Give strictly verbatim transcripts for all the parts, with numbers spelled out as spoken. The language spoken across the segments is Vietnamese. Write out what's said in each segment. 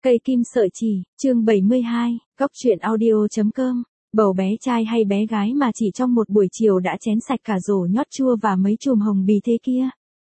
Cây kim sợi chỉ, chương bảy mươi hai, góc truyện audio.com. Bầu bé trai hay bé gái mà chỉ trong một buổi chiều đã chén sạch cả rổ nhót chua và mấy chùm hồng bì thế kia.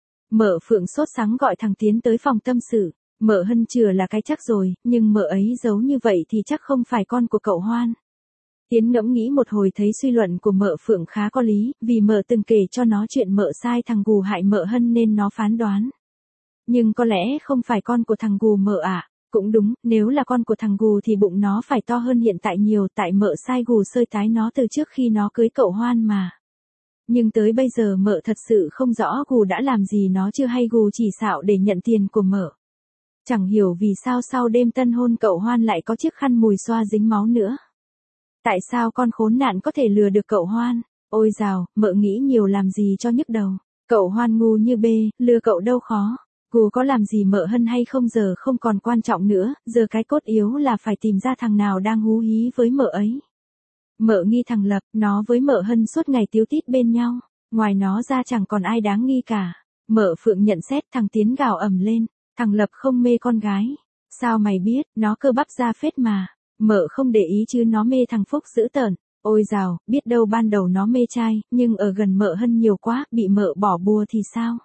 Mợ Phượng sốt sắng gọi thằng Tiến tới phòng tâm sự. Mợ Hân chừa là cái chắc rồi, nhưng mợ ấy giấu như vậy thì chắc không phải con của cậu Hoan. Tiến ngẫm nghĩ một hồi thấy suy luận của mợ Phượng khá có lý, vì mợ từng kể cho nó chuyện mợ sai thằng Gù hại mợ Hân nên nó phán đoán. Nhưng có lẽ không phải con của thằng Gù mợ ạ. À. Cũng đúng, nếu là con của thằng Gù thì bụng nó phải to hơn hiện tại nhiều, tại mợ sai Gù sơi tái nó từ trước khi nó cưới cậu Hoan mà. Nhưng tới bây giờ mợ thật sự không rõ Gù đã làm gì nó chưa hay Gù chỉ xạo để nhận tiền của mợ. Chẳng hiểu vì sao sau đêm tân hôn cậu Hoan lại có chiếc khăn mùi xoa dính máu nữa. Tại sao con khốn nạn có thể lừa được cậu Hoan? Ôi dào, mợ nghĩ nhiều làm gì cho nhức đầu. Cậu Hoan ngu như bê, lừa cậu đâu khó. Gù có làm gì mợ Hân hay không giờ không còn quan trọng nữa, giờ cái cốt yếu là phải tìm ra thằng nào đang hú hí với mợ ấy. Mợ nghi thằng Lập, nó với mợ Hân suốt ngày tíu tít bên nhau, ngoài nó ra chẳng còn ai đáng nghi cả. Mợ Phượng nhận xét thằng Tiến gào ầm lên, thằng Lập không mê con gái. Sao mày biết, nó cơ bắp ra phết mà. Mợ không để ý chứ nó mê thằng Phúc dữ tợn. Ôi dào, biết đâu ban đầu nó mê trai, nhưng ở gần mợ Hân nhiều quá, bị mợ bỏ bùa thì sao?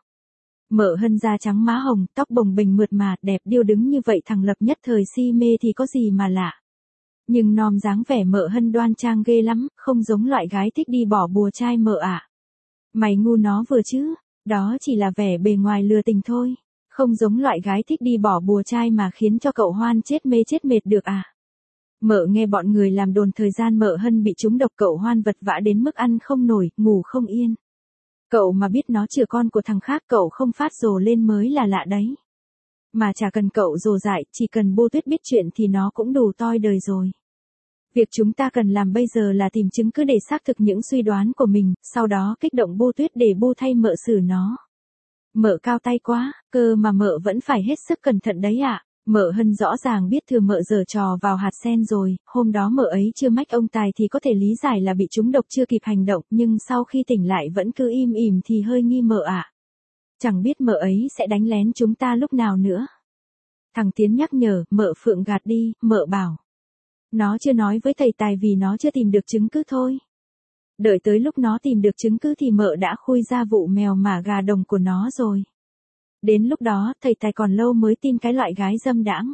Mợ Hân da trắng má hồng, tóc bồng bềnh mượt mà, đẹp điêu đứng như vậy thằng Lập nhất thời si mê thì có gì mà lạ. Nhưng nom dáng vẻ mợ Hân đoan trang ghê lắm, không giống loại gái thích đi bỏ bùa trai mợ ạ. À. Mày ngu nó vừa chứ, đó chỉ là vẻ bề ngoài lừa tình thôi, không giống loại gái thích đi bỏ bùa trai mà khiến cho cậu Hoan chết mê chết mệt được à. Mợ nghe bọn người làm đồn thời gian mợ Hân bị trúng độc cậu Hoan vật vã đến mức ăn không nổi, ngủ không yên. Cậu mà biết nó chừa con của thằng khác cậu không phát rồ lên mới là lạ đấy. Mà chả cần cậu rồ dại, chỉ cần Bô Tuyết biết chuyện thì nó cũng đủ toi đời rồi. Việc chúng ta cần làm bây giờ là tìm chứng cứ để xác thực những suy đoán của mình, sau đó kích động Bô Tuyết để Bô thay mợ xử nó. Mợ cao tay quá, cơ mà mợ vẫn phải hết sức cẩn thận đấy ạ. À. Mợ Hân rõ ràng biết thừa mợ giở trò vào hạt sen rồi, hôm đó mợ ấy chưa mách ông Tài thì có thể lý giải là bị trúng độc chưa kịp hành động, nhưng sau khi tỉnh lại vẫn cứ im ỉm thì hơi nghi mợ ạ. À. Chẳng biết mợ ấy sẽ đánh lén chúng ta lúc nào nữa. Thằng Tiến nhắc nhở, mợ Phượng gạt đi, mợ bảo. Nó chưa nói với thầy Tài vì nó chưa tìm được chứng cứ thôi. Đợi tới lúc nó tìm được chứng cứ thì mợ đã khui ra vụ mèo mả gà đồng của nó rồi. Đến lúc đó, thầy Tài còn lâu mới tin cái loại gái dâm đãng.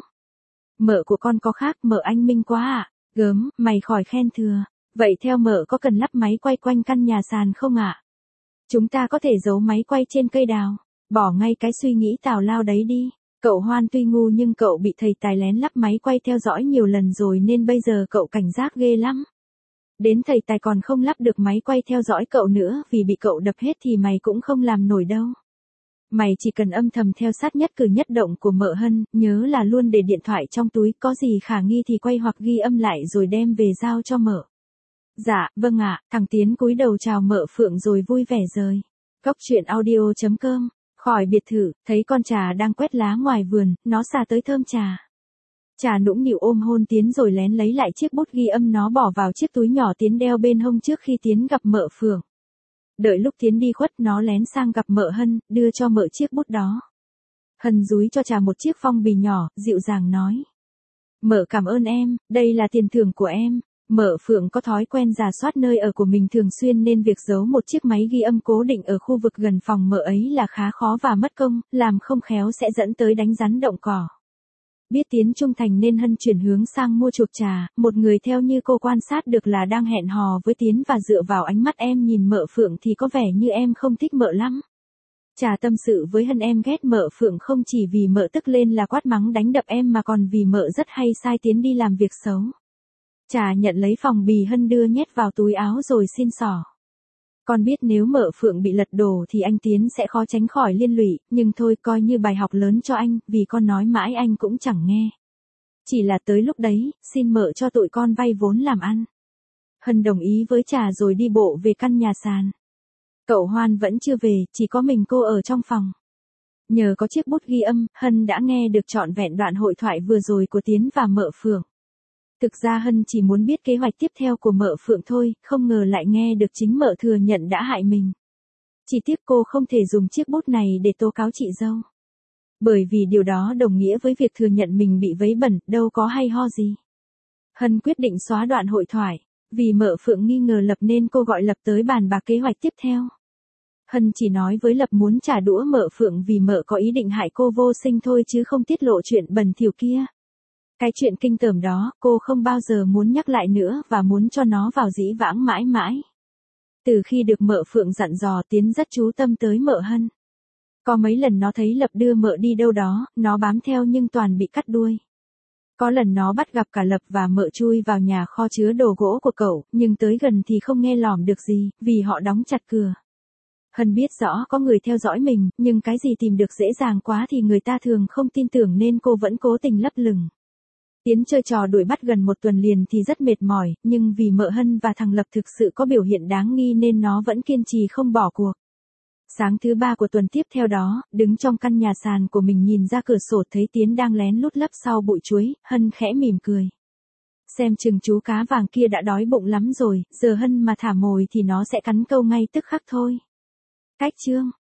Mợ của con có khác, mợ anh minh quá ạ. À. Gớm, mày khỏi khen thừa. Vậy theo mợ có cần lắp máy quay quanh căn nhà sàn không ạ? À? Chúng ta có thể giấu máy quay trên cây đào. Bỏ ngay cái suy nghĩ tào lao đấy đi. Cậu Hoan tuy ngu nhưng cậu bị thầy Tài lén lắp máy quay theo dõi nhiều lần rồi nên bây giờ cậu cảnh giác ghê lắm. Đến thầy Tài còn không lắp được máy quay theo dõi cậu nữa vì bị cậu đập hết thì mày cũng không làm nổi đâu. Mày chỉ cần âm thầm theo sát nhất cử nhất động của mợ Hân, nhớ là luôn để điện thoại trong túi, có gì khả nghi thì quay hoặc ghi âm lại rồi đem về giao cho mợ. Dạ, vâng ạ, à, thằng Tiến cúi đầu chào mợ Phượng rồi vui vẻ rời. Góc truyện audio.com, khỏi biệt thự, thấy con trà đang quét lá ngoài vườn, nó xà tới thơm trà. Trà nũng nịu ôm hôn Tiến rồi lén lấy lại chiếc bút ghi âm nó bỏ vào chiếc túi nhỏ Tiến đeo bên hông trước khi Tiến gặp mợ Phượng. Đợi lúc Tiến đi khuất nó lén sang gặp mợ Hân, đưa cho mợ chiếc bút đó. Hân dúi cho Trà một chiếc phong bì nhỏ, dịu dàng nói. Mợ cảm ơn em, đây là tiền thưởng của em. Mợ Phượng có thói quen rà soát nơi ở của mình thường xuyên nên việc giấu một chiếc máy ghi âm cố định ở khu vực gần phòng mợ ấy là khá khó và mất công, làm không khéo sẽ dẫn tới đánh rắn động cỏ. Biết Tiến trung thành nên Hân chuyển hướng sang mua chuộc Trà, một người theo như cô quan sát được là đang hẹn hò với Tiến và dựa vào ánh mắt em nhìn mợ Phượng thì có vẻ như em không thích mợ lắm. Trà tâm sự với Hân em ghét mợ Phượng không chỉ vì mợ tức lên là quát mắng đánh đập em mà còn vì mợ rất hay sai Tiến đi làm việc xấu. Trà nhận lấy phòng bì Hân đưa nhét vào túi áo rồi xin xỏ. Con biết nếu mợ Phượng bị lật đổ thì anh Tiến sẽ khó tránh khỏi liên lụy, nhưng thôi coi như bài học lớn cho anh, vì con nói mãi anh cũng chẳng nghe. Chỉ là tới lúc đấy, xin mợ cho tụi con vay vốn làm ăn. Hân đồng ý với Trà rồi đi bộ về căn nhà sàn. Cậu Hoan vẫn chưa về, chỉ có mình cô ở trong phòng. Nhờ có chiếc bút ghi âm, Hân đã nghe được trọn vẹn đoạn hội thoại vừa rồi của Tiến và mợ Phượng. Thực ra Hân chỉ muốn biết kế hoạch tiếp theo của mợ Phượng thôi, không ngờ lại nghe được chính mợ thừa nhận đã hại mình. Chỉ tiếc cô không thể dùng chiếc bút này để tố cáo chị dâu. Bởi vì điều đó đồng nghĩa với việc thừa nhận mình bị vấy bẩn, đâu có hay ho gì. Hân quyết định xóa đoạn hội thoại. Vì Mợ Phượng nghi ngờ Lập nên cô gọi Lập tới bàn bạc kế hoạch tiếp theo. Hân chỉ nói với Lập muốn trả đũa Mợ Phượng vì Mợ có ý định hại cô vô sinh thôi chứ không tiết lộ chuyện bẩn thỉu kia. Cái chuyện kinh tởm đó, cô không bao giờ muốn nhắc lại nữa và muốn cho nó vào dĩ vãng mãi mãi. Từ khi được Mợ Phượng dặn dò, Tiến rất chú tâm tới Mợ Hân. Có mấy lần nó thấy Lập đưa Mợ đi đâu đó, nó bám theo nhưng toàn bị cắt đuôi. Có lần nó bắt gặp cả Lập và Mợ chui vào nhà kho chứa đồ gỗ của cậu, nhưng tới gần thì không nghe lỏm được gì, vì họ đóng chặt cửa. Hân biết rõ có người theo dõi mình, nhưng cái gì tìm được dễ dàng quá thì người ta thường không tin tưởng nên cô vẫn cố tình lấp lửng. Tiến chơi trò đuổi bắt gần một tuần liền thì rất mệt mỏi, nhưng vì Mợ Hân và thằng Lập thực sự có biểu hiện đáng nghi nên nó vẫn kiên trì không bỏ cuộc. Sáng thứ ba của tuần tiếp theo đó, đứng trong căn nhà sàn của mình nhìn ra cửa sổ thấy Tiến đang lén lút lấp sau bụi chuối, Hân khẽ mỉm cười. Xem chừng chú cá vàng kia đã đói bụng lắm rồi, giờ Hân mà thả mồi thì nó sẽ cắn câu ngay tức khắc thôi. Cách chương